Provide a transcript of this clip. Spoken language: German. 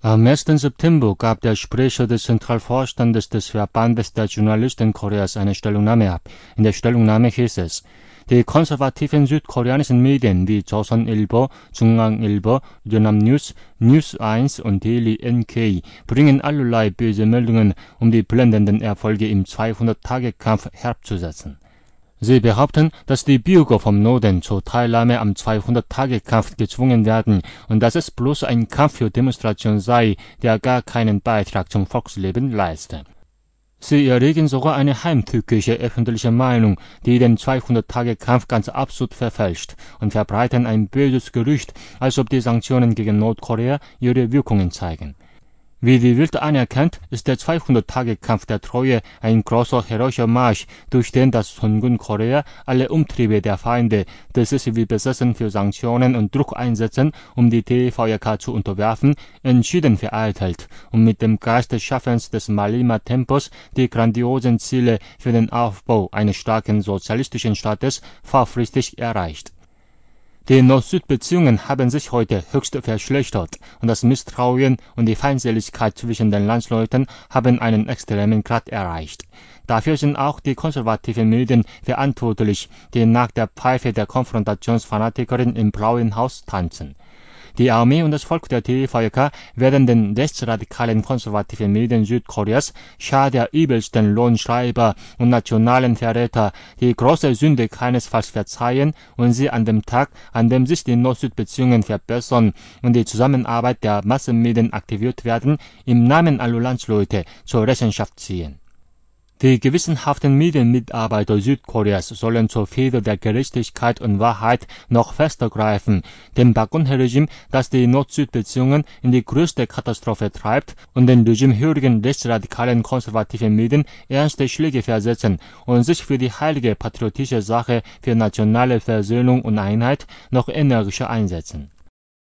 Am 1. September gab der Sprecher des Zentralvorstandes des Verbandes der Journalisten Koreas eine Stellungnahme ab. In der Stellungnahme hieß es: Die konservativen südkoreanischen Medien wie Joseon-Ilbo, Jungang-Ilbo, Yonhap News, News 1 und Daily NK bringen allerlei böse Meldungen, um die blendenden Erfolge im 200-Tage-Kampf herabzusetzen. Sie behaupten, dass die Bürger vom Norden zur Teilnahme am 200-Tage-Kampf gezwungen werden und dass es bloß ein Kampf für Demonstration sei, der gar keinen Beitrag zum Volksleben leiste. Sie erregen sogar eine heimtückische öffentliche Meinung, die den 200-Tage-Kampf ganz absurd verfälscht, und verbreiten ein böses Gerücht, als ob die Sanktionen gegen Nordkorea ihre Wirkungen zeigen. Wie die Welt anerkennt, ist der 200-Tage-Kampf der Treue ein großer heroischer Marsch, durch den das Songun Korea alle Umtriebe der Feinde, das es wie besessen für Sanktionen und Druck einsetzen, um die TVJK zu unterwerfen, entschieden vereitelt und mit dem Geist des Schaffens des Malima-Tempos die grandiosen Ziele für den Aufbau eines starken sozialistischen Staates vorfristig erreicht. Die Nord-Süd-Beziehungen haben sich heute höchst verschlechtert und das Misstrauen und die Feindseligkeit zwischen den Landsleuten haben einen extremen Grad erreicht. Dafür sind auch die konservativen Medien verantwortlich, die nach der Pfeife der Konfrontationsfanatikerin im Blauen Haus tanzen. Die Armee und das Volk der TVJK werden den rechtsradikalen konservativen Medien Südkoreas, Schar der übelsten Lohnschreiber und nationalen Verräter, die große Sünde keinesfalls verzeihen und sie an dem Tag, an dem sich die Nord-Süd-Beziehungen verbessern und die Zusammenarbeit der Massenmedien aktiviert werden, im Namen aller Landsleute zur Rechenschaft ziehen. Die gewissenhaften Medienmitarbeiter Südkoreas sollen zur Feder der Gerechtigkeit und Wahrheit noch fester greifen, dem Park-Geun-hye-Regime, das die Nord-Süd-Beziehungen in die größte Katastrophe treibt, und den regimehörigen rechtsradikalen konservativen Medien ernste Schläge versetzen und sich für die heilige patriotische Sache, für nationale Versöhnung und Einheit noch energischer einsetzen.